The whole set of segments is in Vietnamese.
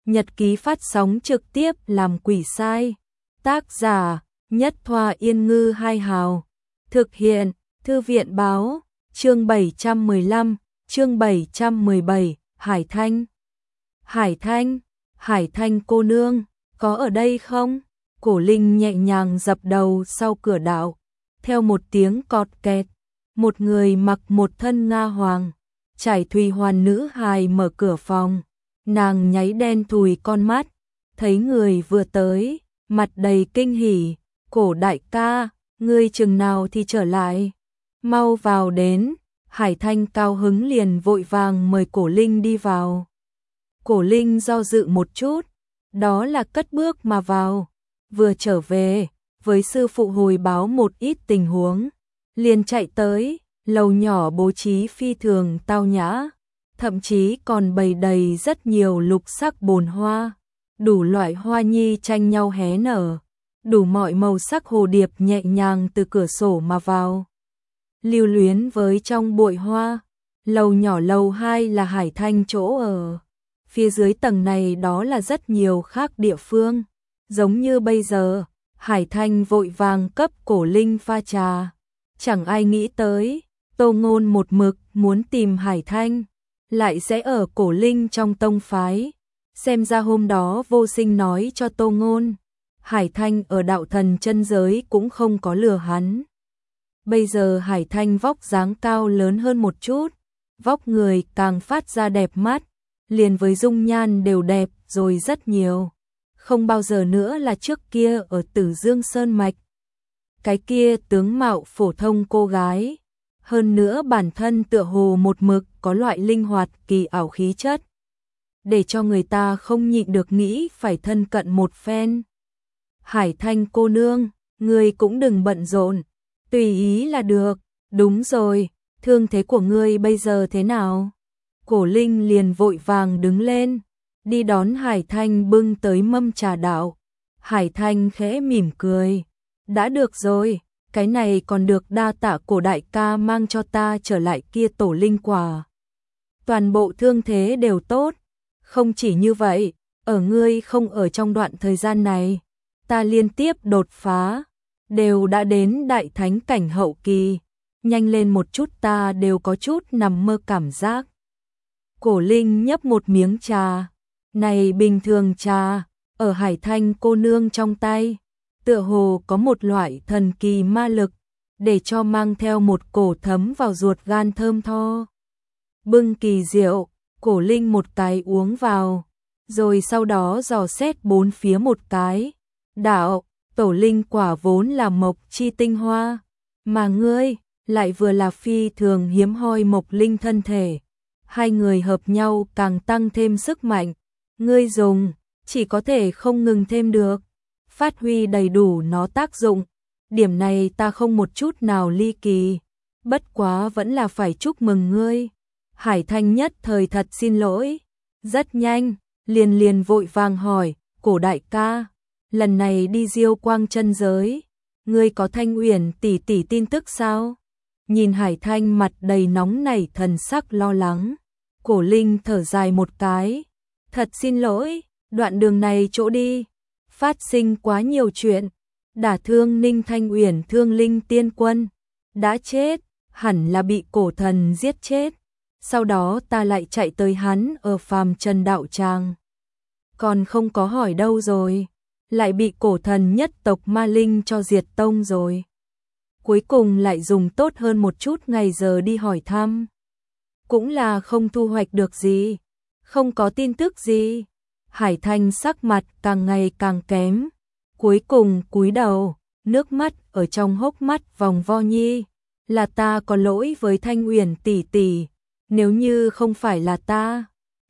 nhật ký phát sóng trực tiếp làm quỷ sai. Tác giả, Nhất Thoa Yên Ngư Hai Hào. Thực hiện, Thư viện báo, chương 715, chương 717, Hải Thanh. Hải Thanh cô nương, có ở đây không? Cổ Linh nhẹ nhàng dập đầu sau cửa đạo. Theo một tiếng cọt kẹt, một người mặc một thân nga hoàng, trải thùy hoàn nữ hài mở cửa phòng. Nàng nháy đen thùi con mắt, thấy người vừa tới, mặt đầy kinh hỉ. Cổ đại ca, ngươi chừng nào thì trở lại? Mau vào đến. Hải Thanh cao hứng liền vội vàng mời Cổ Linh đi vào. Cổ Linh do dự một chút, đó là cất bước mà vào. Vừa trở về, với sư phụ hồi báo một ít tình huống, liền chạy tới. Lầu nhỏ bố trí phi thường tao nhã, thậm chí còn bày đầy rất nhiều lục sắc bồn hoa, đủ loại hoa nhi tranh nhau hé nở, đủ mọi màu sắc hồ điệp nhẹ nhàng từ cửa sổ mà vào, lưu luyến với trong bụi hoa. Lầu nhỏ lầu 2 là Hải Thanh chỗ ở, phía dưới tầng này đó là rất nhiều khác địa phương. Giống như bây giờ, Hải Thanh vội vàng cấp Cổ Linh pha trà, chẳng ai nghĩ tới Tô Ngôn một mực muốn tìm Hải Thanh, lại sẽ ở Cổ Linh trong tông phái. Xem ra hôm đó Vô Sinh nói cho Tô Ngôn, Hải Thanh ở đạo thần chân giới cũng không có lừa hắn. Bây giờ Hải Thanh vóc dáng cao lớn hơn một chút, vóc người càng phát ra đẹp mắt, liền với dung nhan đều đẹp rồi rất nhiều. Không bao giờ nữa là trước kia ở Tử Dương Sơn Mạch. Cái kia tướng mạo phổ thông cô gái. Hơn nữa bản thân tựa hồ một mực có loại linh hoạt kỳ ảo khí chất, để cho người ta không nhịn được nghĩ phải thân cận một phen. Hải Thanh cô nương, ngươi cũng đừng bận rộn, tùy ý là được. Đúng rồi, thương thế của ngươi bây giờ thế nào? Cổ Linh liền vội vàng đứng lên, đi đón Hải Thanh bưng tới mâm trà đạo. Hải Thanh khẽ mỉm cười, đã được rồi. Cái này còn được đa tạ Cổ đại ca mang cho ta trở lại kia tổ linh quả. Toàn bộ thương thế đều tốt. Không chỉ như vậy, ở ngươi không ở trong đoạn thời gian này, ta liên tiếp đột phá, đều đã đến đại thánh cảnh hậu kỳ. Nhanh lên một chút, ta đều có chút nằm mơ cảm giác. Cổ Linh nhấp một miếng trà. Này bình thường trà, ở Hải Thanh cô nương trong tay, tựa hồ có một loại thần kỳ ma lực, để cho mang theo một cổ thấm vào ruột gan thơm tho. Bưng kỳ rượu, Cổ Linh một cái uống vào, rồi sau đó dò xét bốn phía một cái. Đạo, tổ linh quả vốn là mộc chi tinh hoa, mà ngươi lại vừa là phi thường hiếm hoi mộc linh thân thể. Hai người hợp nhau càng tăng thêm sức mạnh, ngươi dùng, chỉ có thể không ngừng thêm được. Phát huy đầy đủ nó tác dụng, điểm này ta không một chút nào ly kỳ, bất quá vẫn là phải chúc mừng ngươi. Hải Thanh nhất thời thật xin lỗi, rất nhanh, liền vội vàng hỏi, Cổ đại ca, lần này đi Diêu Quang chân giới, ngươi có Thanh Uyển tỷ tỷ tin tức sao? Nhìn Hải Thanh mặt đầy nóng nảy thần sắc lo lắng, Cổ Linh thở dài một cái, thật xin lỗi, đoạn đường này chỗ đi phát sinh quá nhiều chuyện, đả thương Ninh Thanh Uyển Thương Linh tiên quân đã chết, hẳn là bị cổ thần giết chết. Sau đó ta lại chạy tới hắn ở phàm trần đạo tràng, còn không có hỏi đâu rồi, lại bị cổ thần nhất tộc Ma Linh cho diệt tông rồi. Cuối cùng lại dùng tốt hơn một chút ngày giờ đi hỏi thăm, cũng là không thu hoạch được gì, không có tin tức gì. Hải Thanh sắc mặt càng ngày càng kém, cuối cùng cúi đầu, nước mắt ở trong hốc mắt vòng vo nhi, là ta có lỗi với Thanh Uyển tỷ tỷ, nếu như không phải là ta,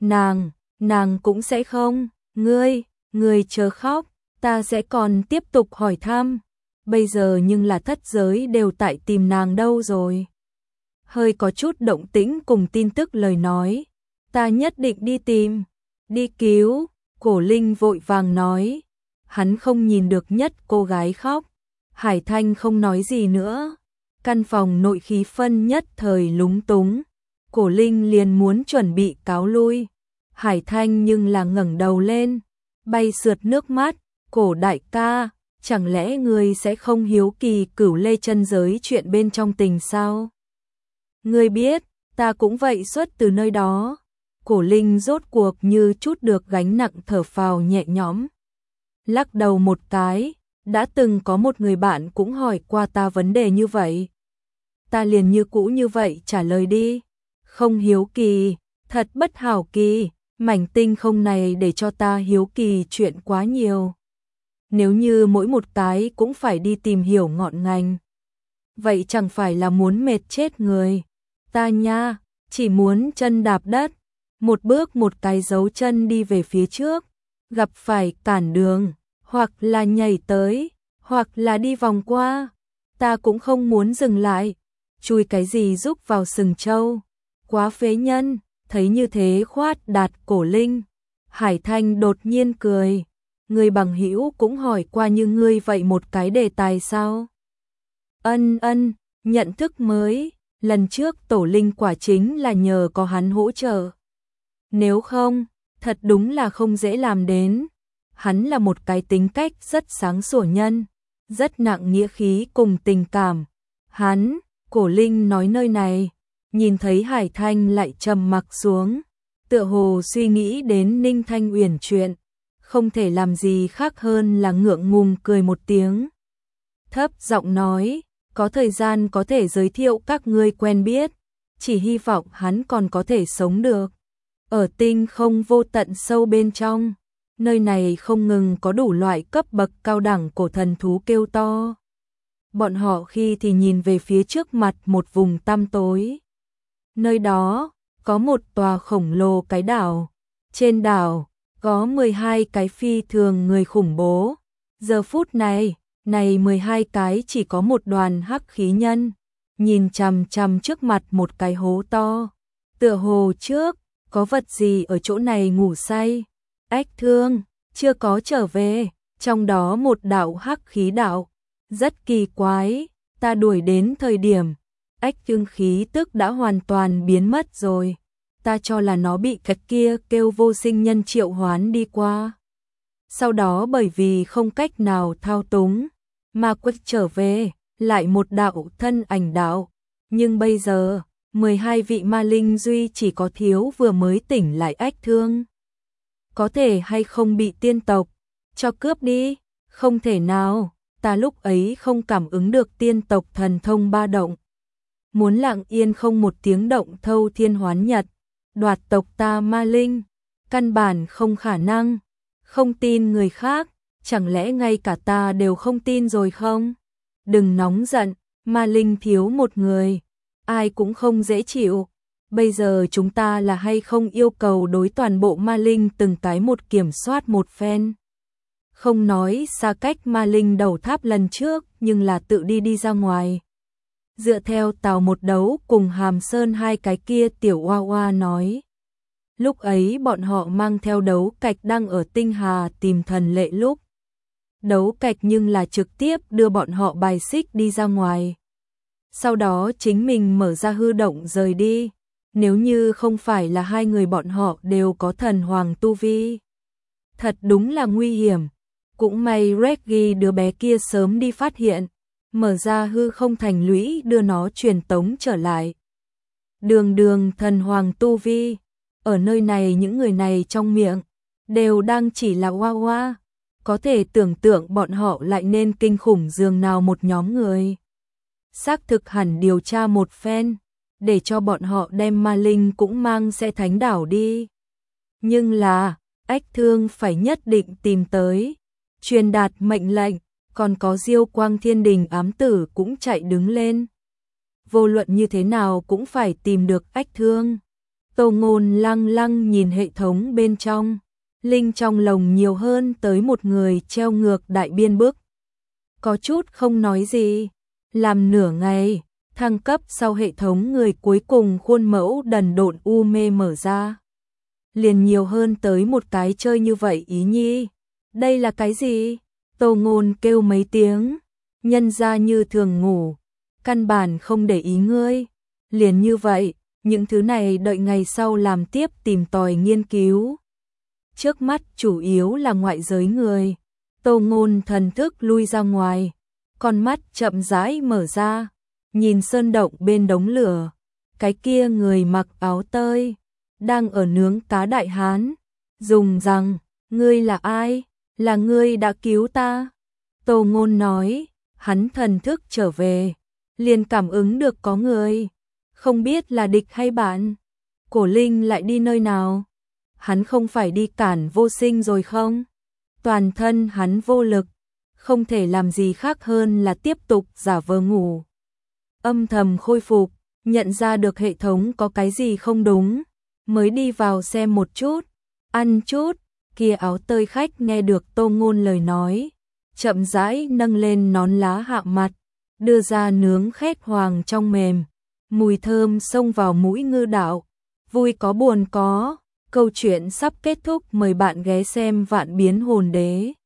nàng cũng sẽ không. Ngươi chớ khóc, ta sẽ còn tiếp tục hỏi thăm. Bây giờ nhưng là thất giới đều tại tìm nàng đâu rồi. Hơi có chút động tĩnh cùng tin tức lời nói, ta nhất định đi tìm, đi cứu. Cổ Linh vội vàng nói, hắn không nhìn được nhất cô gái khóc. Hải Thanh không nói gì nữa, căn phòng nội khí phân nhất thời lúng túng. Cổ Linh liền muốn chuẩn bị cáo lui, Hải Thanh nhưng là ngẩng đầu lên, bay sượt nước mắt, Cổ đại ca, chẳng lẽ ngươi sẽ không hiếu kỳ Cửu Lê chân giới chuyện bên trong tình sao? Ngươi biết, ta cũng vậy xuất từ nơi đó. Cổ Linh rốt cuộc như chút được gánh nặng thở phào nhẹ nhõm. Lắc đầu một cái, đã từng có một người bạn cũng hỏi qua ta vấn đề như vậy. Ta liền như cũ như vậy trả lời đi. Không hiếu kỳ, thật bất hảo kỳ, mảnh tinh không này để cho ta hiếu kỳ chuyện quá nhiều. Nếu như mỗi một cái cũng phải đi tìm hiểu ngọn ngành, vậy chẳng phải là muốn mệt chết người. Ta nha, chỉ muốn chân đạp đất, một bước một cái dấu chân đi về phía trước, gặp phải cản đường, hoặc là nhảy tới, hoặc là đi vòng qua, ta cũng không muốn dừng lại. Chui cái gì rúc vào sừng trâu, quá phế nhân. Thấy như thế khoát đạt Cổ Linh, Hải Thanh đột nhiên cười. Người bằng hữu cũng hỏi qua như ngươi vậy một cái đề tài sao? Ân, nhận thức mới, lần trước Tổ Linh quả chính là nhờ có hắn hỗ trợ. Nếu không, thật đúng là không dễ làm đến. Hắn là một cái tính cách rất sáng sủa nhân, rất nặng nghĩa khí cùng tình cảm. Hắn, Cổ Linh nói nơi này, nhìn thấy Hải Thanh lại trầm mặc xuống, tựa hồ suy nghĩ đến Ninh Thanh Uyển chuyện, không thể làm gì khác hơn là ngượng ngùng cười một tiếng. Thấp giọng nói, có thời gian có thể giới thiệu các ngươi quen biết, chỉ hy vọng hắn còn có thể sống được. Ở tinh không vô tận sâu bên trong, nơi này không ngừng có đủ loại cấp bậc cao đẳng cổ thần thú kêu to. Bọn họ khi thì nhìn về phía trước mặt một vùng tăm tối. Nơi đó, có một tòa khổng lồ cái đảo. Trên đảo, có 12 cái phi thường người khủng bố. Giờ phút này, 12 cái chỉ có một đoàn hắc khí nhân. Nhìn chằm chằm trước mặt một cái hố to. Tựa hồ trước, có vật gì ở chỗ này ngủ say. Ách Thương, chưa có trở về. Trong đó một đạo hắc khí đạo. Rất kỳ quái, ta đuổi đến thời điểm. Ách Thương khí tức đã hoàn toàn biến mất rồi. Ta cho là nó bị cái kia kêu vô sinh nhân triệu hoán đi qua. Sau đó bởi vì không cách nào thao túng, mà quay trở về, lại một đạo thân ảnh đạo. Nhưng bây giờ, 12 vị ma linh duy chỉ có thiếu vừa mới tỉnh lại Ách Thương. Có thể hay không bị tiên tộc cho cướp đi? Không thể nào, ta lúc ấy không cảm ứng được tiên tộc thần thông ba động. Muốn lặng yên không một tiếng động thâu thiên hoán nhật, đoạt tộc ta ma linh, căn bản không khả năng. Không tin người khác, chẳng lẽ ngay cả ta đều không tin rồi không? Đừng nóng giận, ma linh thiếu một người, ai cũng không dễ chịu. Bây giờ chúng ta là hay không yêu cầu đối toàn bộ ma linh từng cái một kiểm soát một phen. Không nói xa cách ma linh đầu tháp lần trước, nhưng là tự đi ra ngoài. Dựa theo Tào Một Đấu cùng Hàm Sơn hai cái kia tiểu oa oa nói. Lúc ấy bọn họ mang theo đấu cạch đang ở Tinh Hà tìm thần lệ lúc. Đấu cạch nhưng là trực tiếp đưa bọn họ bài xích đi ra ngoài. Sau đó chính mình mở ra hư động rời đi. Nếu như không phải là hai người bọn họ đều có thần hoàng tu vi. Thật đúng là nguy hiểm. Cũng may Reggie đứa bé kia sớm đi phát hiện. Mở ra hư không thành lũy đưa nó truyền tống trở lại. Đường thần hoàng tu vi. Ở nơi này những người này trong miệng đều đang chỉ là oa oa. Có thể tưởng tượng bọn họ lại nên kinh khủng dường nào một nhóm người. Xác thực hẳn điều tra một phen, để cho bọn họ đem ma linh cũng mang xe thánh đảo đi. Nhưng là, Ách Thương phải nhất định tìm tới, truyền đạt mệnh lệnh, còn có Diêu Quang Thiên Đình ám tử cũng chạy đứng lên. Vô luận như thế nào cũng phải tìm được Ách Thương. Tô Ngôn lăng nhìn hệ thống bên trong, linh trong lồng nhiều hơn tới một người treo ngược đại biên bức. Có chút không nói gì, làm nửa ngày, thăng cấp sau hệ thống người cuối cùng khuôn mẫu đần độn u mê mở ra. Liền nhiều hơn tới một cái chơi như vậy ý nhi. Đây là cái gì? Tô Ngôn kêu mấy tiếng, nhân ra như thường ngủ, căn bản không để ý ngươi. Liền như vậy, những thứ này đợi ngày sau làm tiếp tìm tòi nghiên cứu. Trước mắt chủ yếu là ngoại giới người. Tô Ngôn thần thức lui ra ngoài, con mắt chậm rãi mở ra, nhìn sơn động bên đống lửa, cái kia người mặc áo tơi, đang ở nướng cá đại hán, dùng rằng, ngươi là ai, là ngươi đã cứu ta. Tô Ngôn nói, hắn thần thức trở về, liền cảm ứng được có người, không biết là địch hay bạn. Cổ Linh lại đi nơi nào? Hắn không phải đi cản Vô Sinh rồi không? Toàn thân hắn vô lực, không thể làm gì khác hơn là tiếp tục giả vờ ngủ. Âm thầm khôi phục, nhận ra được hệ thống có cái gì không đúng, mới đi vào xem một chút, ăn chút. Kia áo tơi khách nghe được Tô Ngôn lời nói, chậm rãi nâng lên nón lá hạ mặt, đưa ra nướng khét hoàng trong mềm, mùi thơm xông vào mũi Ngư Đạo. Vui có buồn có, câu chuyện sắp kết thúc, mời bạn ghé xem Vạn Biến Hồn Đế.